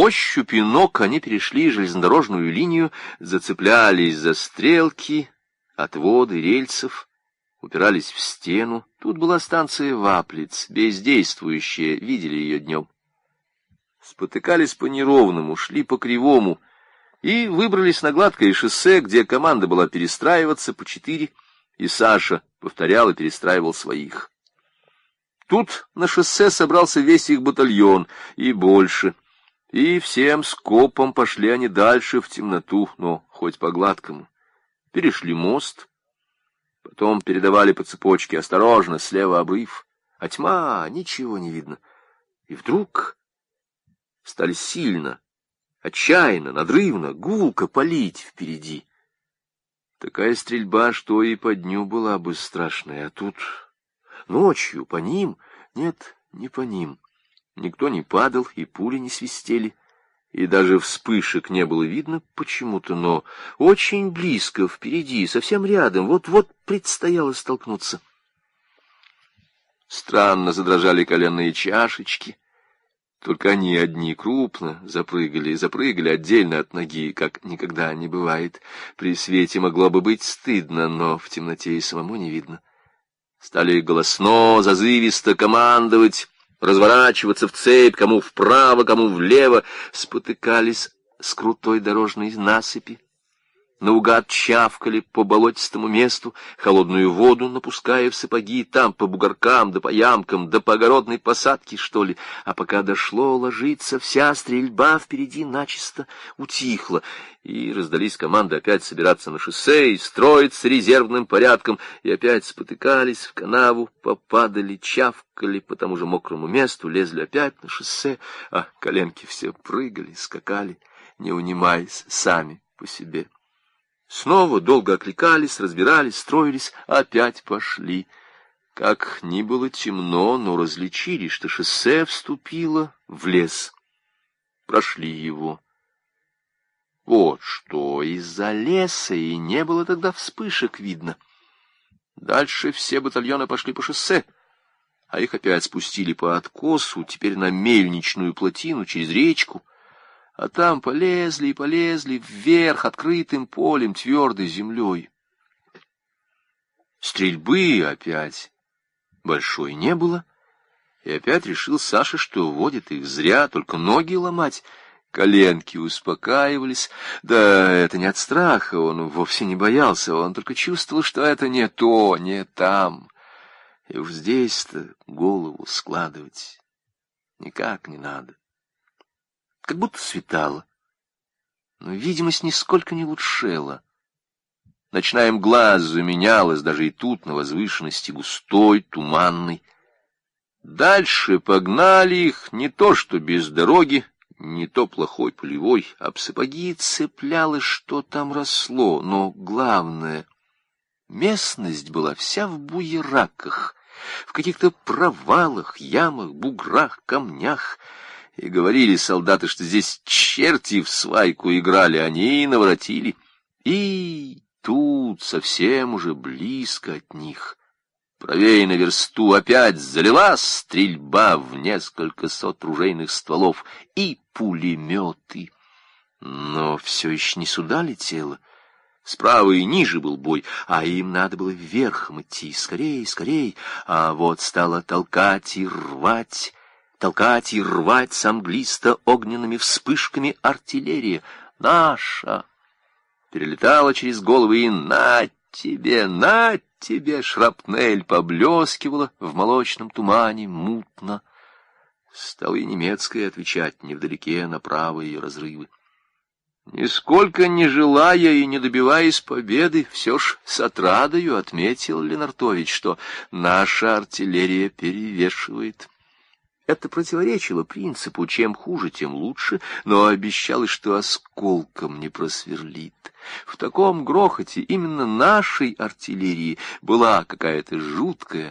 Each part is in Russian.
ощупи ног они перешли железнодорожную линию, зацеплялись за стрелки, отводы рельсов, упирались в стену. Тут была станция Ваплиц, бездействующая, видели ее днем. Спотыкались по неровному, шли по кривому и выбрались на гладкое шоссе, где команда была перестраиваться по 4, и Саша повторял и перестраивал своих. Тут на шоссе собрался весь их батальон, и больше, и всем скопом пошли они дальше в темноту, но хоть по гладкому. Перешли мост, потом передавали по цепочке: осторожно, слева обрыв, а тьма, ничего не видно. И вдруг стали сильно, отчаянно, надрывно, гулко палить впереди. Такая стрельба, что и по дню была бы страшная, а тут ночью по ним, нет, не по ним. Никто не падал, и пули не свистели, и даже вспышек не было видно почему-то, но очень близко, впереди, совсем рядом, вот-вот предстояло столкнуться. Странно задрожали коленные чашечки, только они одни крупно запрыгали отдельно от ноги, как никогда не бывает. При свете могло бы быть стыдно, но в темноте и самому не видно. Стали голосно, зазывисто командовать, разворачиваться в цепь, кому вправо, кому влево, спотыкались с крутой дорожной насыпи, наугад чавкали по болотистому месту, холодную воду напуская в сапоги, там по бугоркам, да по ямкам, да по огородной посадке, что ли. А пока дошло ложиться, вся стрельба впереди начисто утихла, и раздались команды опять собираться на шоссе и строиться резервным порядком, и опять спотыкались в канаву, попадали, чавкали по тому же мокрому месту, лезли опять на шоссе, а коленки все прыгали, скакали, не унимаясь сами по себе. Снова долго окликались, разбирались, строились, опять пошли. Как ни было темно, но различили, что шоссе вступило в лес. Прошли его. Вот что, из-за леса и не было тогда вспышек видно. Дальше все батальоны пошли по шоссе, а их опять спустили по откосу, теперь на мельничную плотину через речку. А там полезли и полезли вверх открытым полем, твердой землей. Стрельбы опять большой не было, и опять решил Саша, что водит их зря, только ноги ломать. Коленки успокаивались. Да это не от страха, он вовсе не боялся, он только чувствовал, что это не то, не там. И уж здесь-то голову складывать никак не надо. Как будто светало, но видимость нисколько не лучшела. Ночная мгла заменялась даже и тут на возвышенности густой, туманной. Дальше погнали их не то что без дороги, не то плохой полевой, об сапоги цеплялось, что там росло, но главное — местность была вся в буераках, в каких-то провалах, ямах, буграх, камнях. И говорили солдаты, что здесь черти в свайку играли, они и наворотили. И тут совсем уже близко от них, правее на версту, опять залилась стрельба в несколько сот ружейных стволов и пулеметы. Но все еще не сюда летело. Справа и ниже был бой, а им надо было вверх идти, скорей, скорей. А вот стало толкать и рвать самглисто огненными вспышками артиллерия. Наша! Перелетала через головы и на тебе, шрапнель поблескивала в молочном тумане мутно. Стала и немецкая отвечать невдалеке на правые разрывы. Нисколько не желая и не добиваясь победы, все ж с отрадою отметил Ленартович, что наша артиллерия перевешивает. Это противоречило принципу «чем хуже, тем лучше», но обещалось, что осколком не просверлит. В таком грохоте именно нашей артиллерии была какая-то жуткая,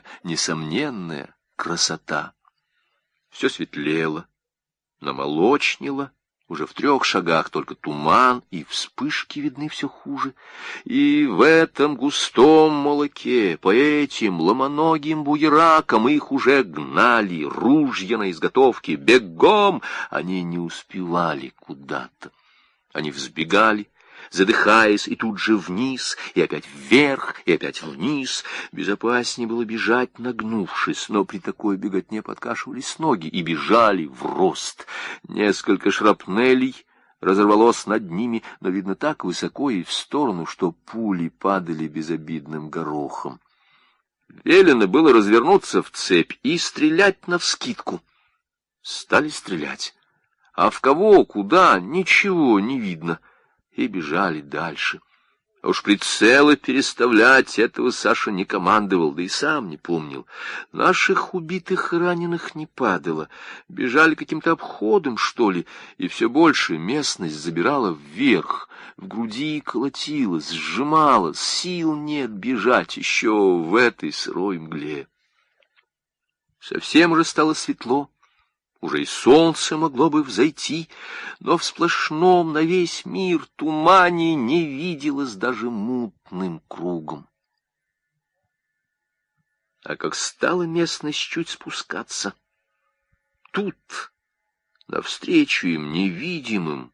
несомненная красота. Все светлело, намолочнило, Уже в 3 шагах только туман, и вспышки видны все хуже. И в этом густом молоке, по этим ломоногим буеракам их уже гнали, ружья на изготовке, бегом. Они не успевали куда-то. Они взбегали, задыхаясь, и тут же вниз, и опять вверх, и опять вниз. Безопаснее было бежать, нагнувшись, но при такой беготне подкашивались ноги и бежали в рост. Несколько шрапнелей разорвалось над ними, но, видно, так высоко и в сторону, что пули падали безобидным горохом. Велено было развернуться в цепь и стрелять навскидку. Стали стрелять. А в кого, куда, ничего не видно. И бежали дальше. А уж прицелы переставлять этого Саша не командовал, да и сам не помнил. Наших убитых и раненых не падало. Бежали каким-то обходом, что ли, и все больше местность забирала вверх. В груди колотилось, сжимало, сил нет бежать еще в этой сырой мгле. Совсем уже стало светло. Уже и солнце могло бы взойти, но в сплошном на весь мир тумане не виделось даже мутным кругом. А как стала местность чуть спускаться, тут, навстречу им невидимый,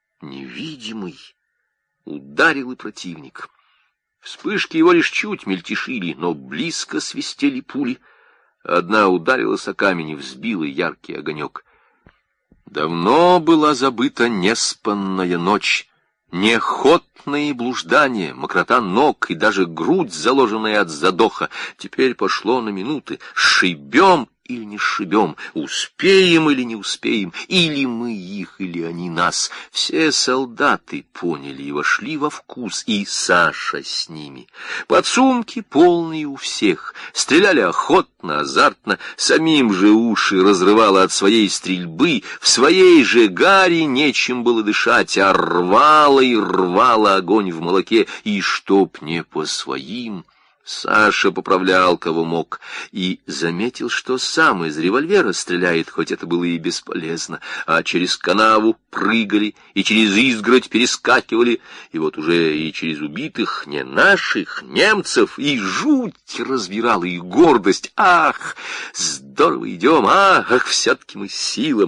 ударил и противник. Вспышки его лишь чуть мельтешили, но близко свистели пули. Одна ударилась о камень и взбила яркий огонек. Давно была забыта неспанная ночь, неохотные блуждания, мокрота ног и даже грудь, заложенная от задоха. Теперь пошло на минуты. Шибем или не шибем, успеем или не успеем, или мы их, или они нас. Все солдаты поняли и вошли во вкус, и Саша с ними. Подсумки полные у всех, стреляли охотно, азартно, самим же уши разрывало от своей стрельбы, в своей же гаре нечем было дышать, а рвало и рвало огонь в молоке, и чтоб не по своим. Саша поправлял, кого мог, и заметил, что сам из револьвера стреляет, хоть это было и бесполезно, а через канаву прыгали и через изгородь перескакивали, и вот уже и через убитых, не наших, немцев, и жуть разбирала, и гордость. Ах, здорово идем, ах, все-таки мы сила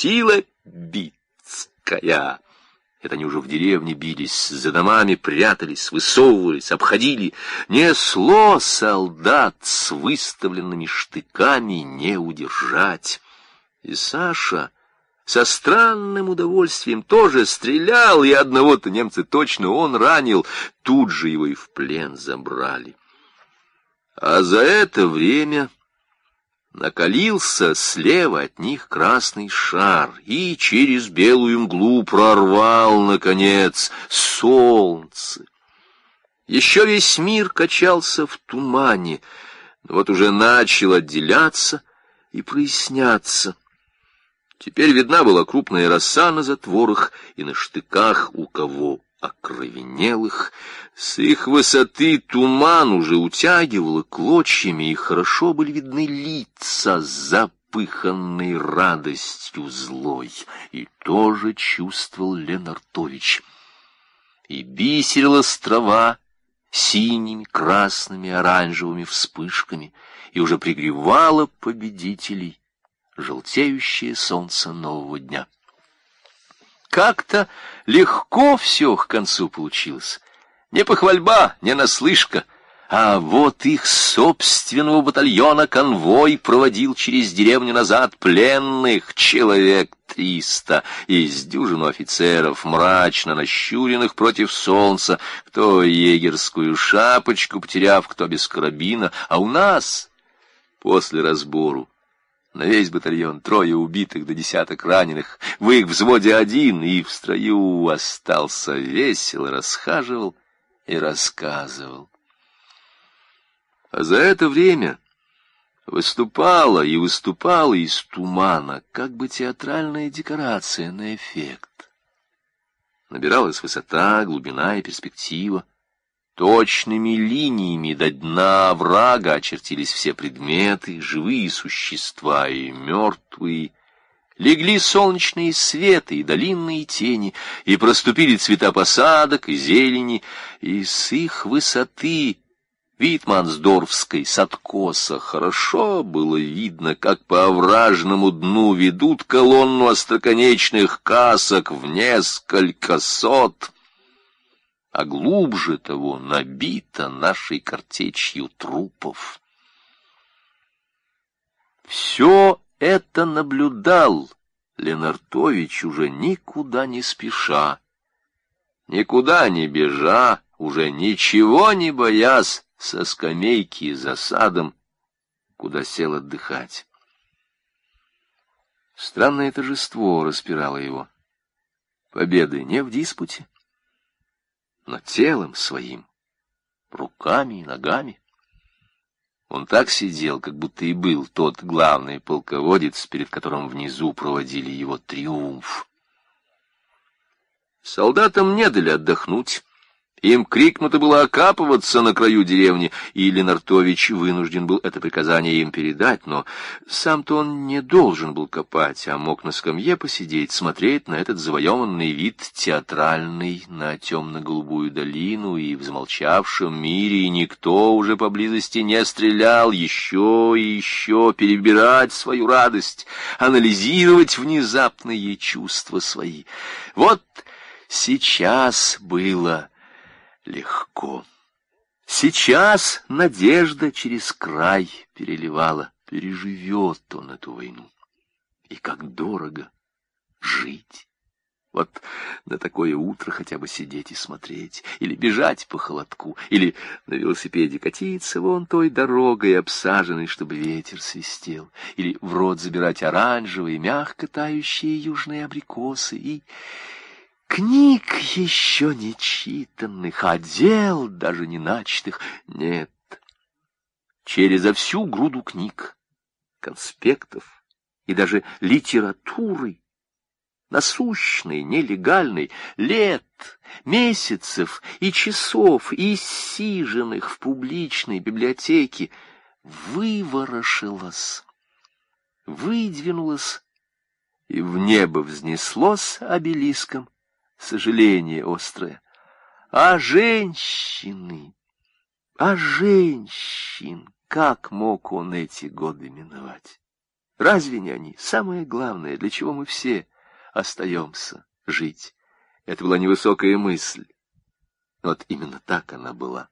битская. Это они уже в деревне бились, за домами прятались, высовывались, обходили. Несло солдат с выставленными штыками не удержать. И Саша со странным удовольствием тоже стрелял, и одного-то немца точно он ранил. Тут же его и в плен забрали. А за это время накалился слева от них красный шар и через белую мглу прорвал, наконец, солнце. Еще весь мир качался в тумане, но вот уже начал отделяться и проясняться. Теперь видна была крупная роса на затворах и на штыках у кого окровенелых. С их высоты туман уже утягивало клочьями, и хорошо были видны лица, запыханной радостью злой. И тоже чувствовал Ленартович. И бисерилась трава синими, красными, оранжевыми вспышками, и уже пригревало победителей желтеющее солнце нового дня. Как-то легко все к концу получилось. Не похвальба, не наслышка, а вот их собственного батальона конвой проводил через деревню назад пленных человек 300, из дюжину офицеров, мрачно нащуренных против солнца, кто егерскую шапочку потеряв, кто без карабина, а у нас после разбору на весь батальон 3 убитых до 10 раненых, в их взводе 1, и в строю остался, весело расхаживал и рассказывал. А за это время выступала из тумана как бы театральная декорация на эффект. Набиралась высота, глубина и перспектива. Точными линиями до дна оврага очертились все предметы, живые существа и мертвые. легли солнечные светы и долинные тени, и проступили цвета посадок и зелени, и с их высоты Витмансдорфской с откоса хорошо было видно, как по овражному дну ведут колонну остроконечных касок в несколько сот, а глубже того набито нашей картечью трупов. Все это наблюдал Ленартович уже никуда не спеша, никуда не бежа, уже ничего не боясь, со скамейки за садом, куда сел отдыхать. Странное торжество распирало его. Победы не в диспуте, но телом своим, руками и ногами. Он так сидел, как будто и был тот главный полководец, перед которым внизу проводили его триумф. Солдатам не дали отдохнуть. Им крикнуто было окапываться на краю деревни, и Ленартович вынужден был это приказание им передать, но сам-то он не должен был копать, а мог на скамье посидеть, смотреть на этот завоеванный вид театральный, на темно-голубую долину, и в замолчавшем мире никто уже поблизости не стрелял, еще и еще перебирать свою радость, анализировать внезапные чувства свои. Вот сейчас было легко. Сейчас надежда через край переливала. Переживет он эту войну. И как дорого жить. Вот на такое утро хотя бы сидеть и смотреть. Или бежать по холодку. Или на велосипеде катиться вон той дорогой, обсаженной, чтобы ветер свистел. Или в рот забирать оранжевые, мягко тающие южные абрикосы. И книг еще не читанных, а дел даже не начатых нет. Через всю груду книг, конспектов и даже литературы, насущной, нелегальной, лет, месяцев и часов, иссиженных в публичной библиотеке, выворошилось, выдвинулось и в небо взнеслось обелиском сожаление острое. А женщин, как мог он эти годы миновать? Разве не они самое главное, для чего мы все остаемся жить? Это была невысокая мысль, но вот именно так она была.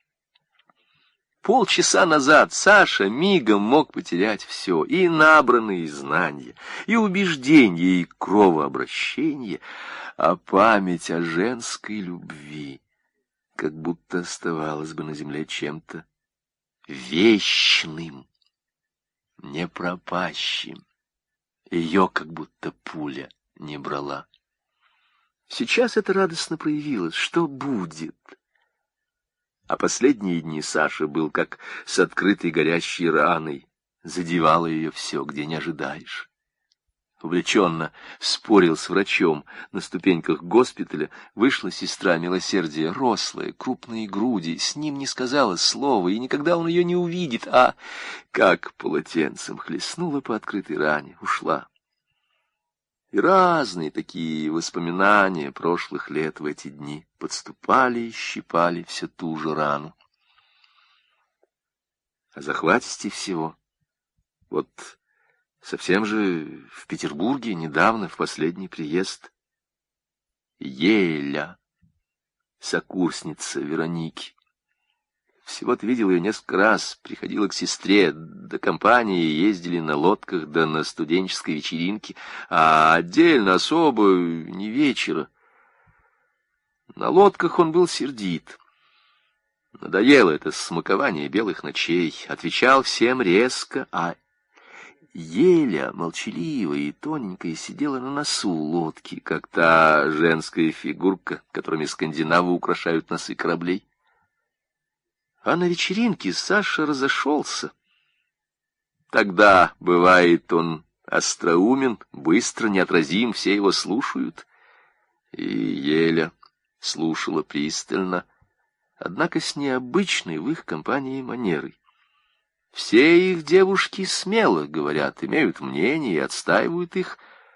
Полчаса назад Саша мигом мог потерять все, и набранные знания, и убеждения, и кровообращение, а память о женской любви как будто оставалась бы на земле чем-то вечным, непропащим. Ее как будто пуля не брала. Сейчас это радостно проявилось. Что будет? А последние дни Саша был как с открытой горящей раной. Задевало ее все, где не ожидаешь. Увлеченно спорил с врачом. На ступеньках госпиталя вышла сестра милосердия, рослая, крупные груди. С ним не сказала слова, и никогда он ее не увидит. А как полотенцем хлестнула по открытой ране, ушла. И разные такие воспоминания прошлых лет в эти дни подступали и щипали все ту же рану. О захватисти всего. Вот совсем же в Петербурге недавно, в последний приезд, Еля, сокурсница Вероники. Всего-то видел ее несколько раз, приходила к сестре, до компании ездили на лодках, да на студенческой вечеринке, а отдельно, особо, не вечера. На лодках он был сердит. Надоело это смакование белых ночей, отвечал всем резко, а Еля, молчаливая и тоненькая, сидела на носу лодки, как та женская фигурка, которыми скандинавы украшают носы кораблей. А на вечеринке Саша разошелся. Тогда, бывает, он остроумен, быстро, неотразим, все его слушают. И Еля слушала пристально, однако с необычной в их компании манерой. Все их девушки смело говорят, имеют мнение и отстаивают их,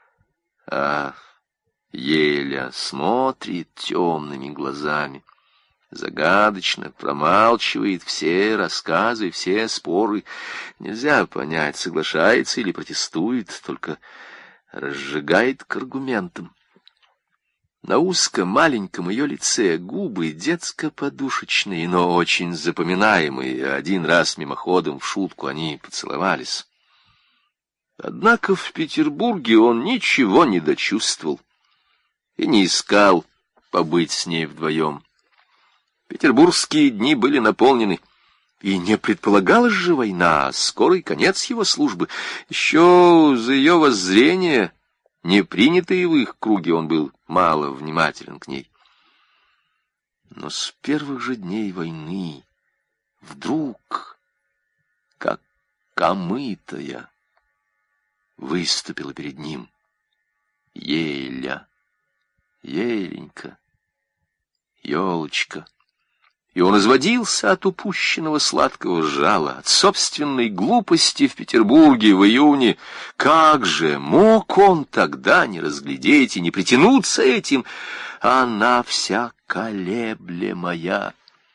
А Еля смотрит темными глазами, загадочно промалчивает все рассказы, все споры. Нельзя понять, соглашается или протестует, только разжигает к аргументам. На узком маленьком ее лице губы детско-подушечные, но очень запоминаемые. Один раз мимоходом в шутку они поцеловались. Однако в Петербурге он ничего не дочувствовал и не искал побыть с ней вдвоем. Петербургские дни были наполнены, и не предполагалась же война, а скорый конец его службы. Еще за ее воззрение, не принятые в их круге, он был мало внимателен к ней. Но с первых же дней войны вдруг, как омытая, выступила перед ним Еля, Еленька, елочка. И он изводился от упущенного сладкого жала, от собственной глупости в Петербурге в июне. Как же мог он тогда не разглядеть и не притянуться этим? Она вся колеблемая.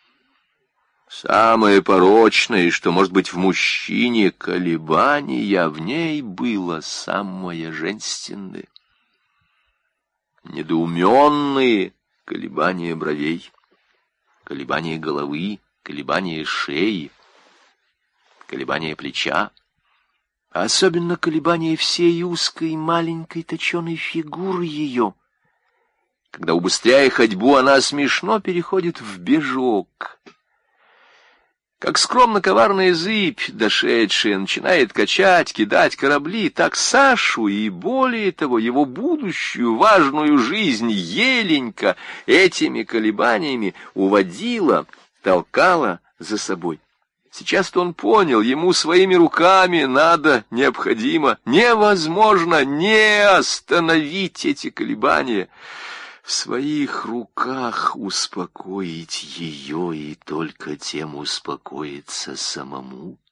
Самое порочное, что может быть в мужчине, колебания, в ней было самое женственное. Недоуменные колебания бровей, колебания головы, колебания шеи, колебания плеча, а особенно колебания всей узкой маленькой точеной фигуры ее, когда, убыстряя ходьбу, она смешно переходит в бежок. Как скромно коварная зыбь, дошедшая, начинает качать, кидать корабли, так Сашу и, более того, его будущую важную жизнь Еленька этими колебаниями уводила, толкала за собой. Сейчас-то он понял, ему своими руками надо, необходимо, невозможно не остановить эти колебания. В своих руках успокоить ее и только тем успокоиться самому.